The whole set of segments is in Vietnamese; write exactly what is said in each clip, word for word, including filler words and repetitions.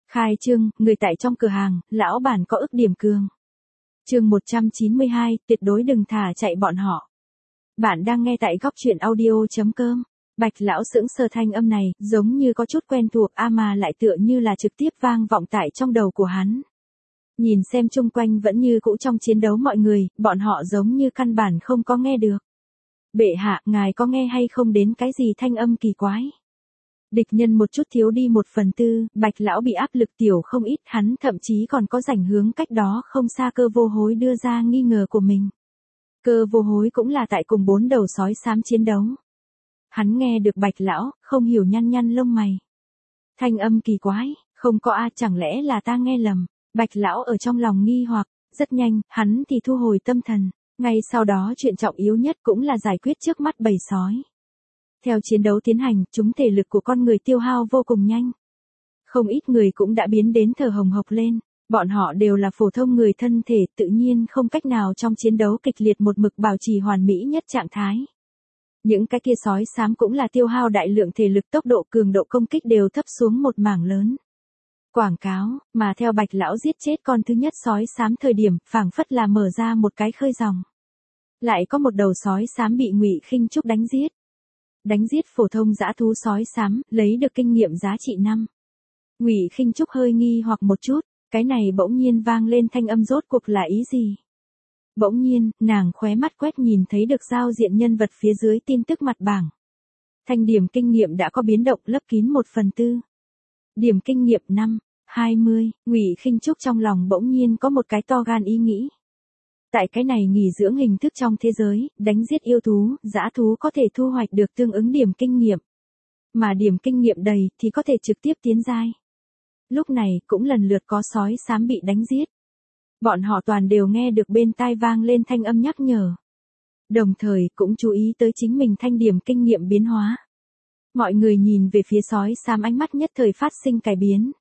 Khai trương, người tại trong cửa hàng, lão bản có ức điểm cường. Chương một trăm chín mươi hai, tuyệt đối đừng thả chạy bọn họ. Bạn đang nghe tại góc truyện audio chấm com. Bạch lão sững sờ, thanh âm này, giống như có chút quen thuộc a mà lại tựa như là trực tiếp vang vọng tại trong đầu của hắn. Nhìn xem chung quanh vẫn như cũ trong chiến đấu mọi người, bọn họ giống như căn bản không có nghe được. Bệ hạ, ngài có nghe hay không đến cái gì thanh âm kỳ quái? Địch nhân một chút thiếu đi một phần tư, Bạch lão bị áp lực tiểu không ít, hắn thậm chí còn có rảnh hướng cách đó không xa Cơ Vô Hối đưa ra nghi ngờ của mình. Cơ Vô Hối cũng là tại cùng bốn đầu sói xám chiến đấu. Hắn nghe được Bạch lão, không hiểu nhăn nhăn lông mày. Thanh âm kỳ quái, không có a, chẳng lẽ là ta nghe lầm? Bạch lão ở trong lòng nghi hoặc, rất nhanh, hắn thì thu hồi tâm thần. Ngay sau đó chuyện trọng yếu nhất cũng là giải quyết trước mắt bầy sói. Theo chiến đấu tiến hành, chúng thể lực của con người tiêu hao vô cùng nhanh. Không ít người cũng đã biến đến thở hồng hộc lên, bọn họ đều là phổ thông người thân thể, tự nhiên không cách nào trong chiến đấu kịch liệt một mực bảo trì hoàn mỹ nhất trạng thái. Những cái kia sói xám cũng là tiêu hao đại lượng thể lực, tốc độ cường độ công kích đều thấp xuống một mảng lớn. Quảng cáo, mà theo Bạch lão giết chết con thứ nhất sói xám thời điểm, phảng phất là mở ra một cái khơi dòng. Lại có một đầu sói xám bị Ngụy Khinh Trúc đánh giết. Đánh giết phổ thông dã thú sói xám, lấy được kinh nghiệm giá trị năm. Ngụy Khinh Trúc hơi nghi hoặc một chút, cái này bỗng nhiên vang lên thanh âm rốt cuộc là ý gì? Bỗng nhiên, nàng khóe mắt quét nhìn thấy được giao diện nhân vật phía dưới tin tức mặt bảng. Thanh điểm kinh nghiệm đã có biến động, lấp kín một phần tư. Điểm kinh nghiệm năm, hai mươi, Ngụy Khinh Trúc trong lòng bỗng nhiên có một cái to gan ý nghĩ. Tại cái này nghỉ dưỡng hình thức trong thế giới, đánh giết yêu thú, dã thú có thể thu hoạch được tương ứng điểm kinh nghiệm. Mà điểm kinh nghiệm đầy thì có thể trực tiếp tiến giai. Lúc này cũng lần lượt có sói xám bị đánh giết. Bọn họ toàn đều nghe được bên tai vang lên thanh âm nhắc nhở. Đồng thời cũng chú ý tới chính mình thanh điểm kinh nghiệm biến hóa. Mọi người nhìn về phía sói xám, ánh mắt nhất thời phát sinh cải biến.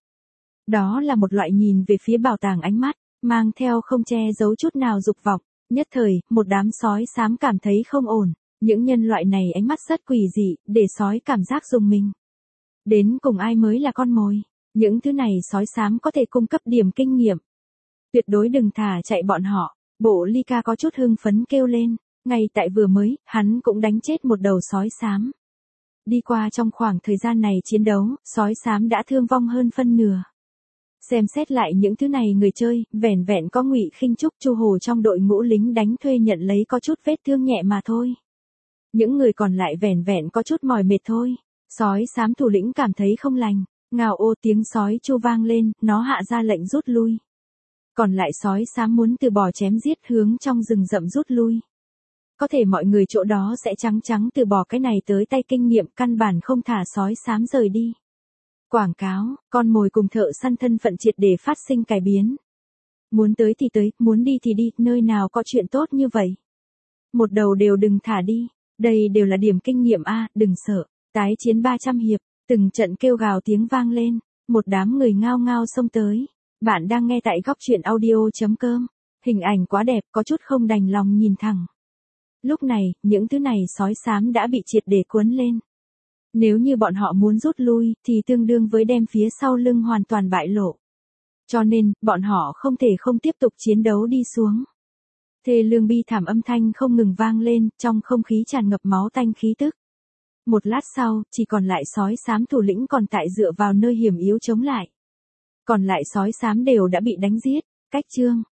Đó là một loại nhìn về phía bảo tàng ánh mắt, mang theo không che giấu chút nào dục vọng. Nhất thời, một đám sói xám cảm thấy không ổn. Những nhân loại này ánh mắt rất quỷ dị, để sói cảm giác dùng mình. Đến cùng ai mới là con mồi? Những thứ này sói xám có thể cung cấp điểm kinh nghiệm. Tuyệt đối đừng thả chạy bọn họ. Bộ Ly Ca có chút hưng phấn kêu lên. Ngay tại vừa mới, hắn cũng đánh chết một đầu sói xám. Đi qua trong khoảng thời gian này chiến đấu, sói xám đã thương vong hơn phân nửa. Xem xét lại những thứ này người chơi, vẻn vẹn có Ngụy Khinh Trúc, Chu Hồ trong đội ngũ lính đánh thuê nhận lấy có chút vết thương nhẹ mà thôi. Những người còn lại vẻn vẹn có chút mỏi mệt thôi. Sói xám thủ lĩnh cảm thấy không lành, ngào ô tiếng sói chu vang lên, nó hạ ra lệnh rút lui. Còn lại sói xám muốn từ bỏ chém giết, hướng trong rừng rậm rút lui. Có thể mọi người chỗ đó sẽ trắng trắng từ bỏ cái này tới tay kinh nghiệm, căn bản không thả sói xám rời đi. Quảng cáo, con mồi cùng thợ săn thân phận triệt để phát sinh cải biến. Muốn tới thì tới, muốn đi thì đi, nơi nào có chuyện tốt như vậy. Một đầu đều đừng thả đi, đây đều là điểm kinh nghiệm a, đừng sợ. Tái chiến ba trăm hiệp, từng trận kêu gào tiếng vang lên, một đám người ngao ngao xông tới. Bạn đang nghe tại góc truyện audio chấm com. Hình ảnh quá đẹp, có chút không đành lòng nhìn thẳng. Lúc này, những thứ này sói xám đã bị triệt để cuốn lên. Nếu như bọn họ muốn rút lui, thì tương đương với đem phía sau lưng hoàn toàn bại lộ. Cho nên, bọn họ không thể không tiếp tục chiến đấu đi xuống. Thê lương bi thảm âm thanh không ngừng vang lên, trong không khí tràn ngập máu tanh khí tức. Một lát sau, chỉ còn lại sói xám thủ lĩnh còn tại dựa vào nơi hiểm yếu chống lại. Còn lại sói xám đều đã bị đánh giết. Cách chương,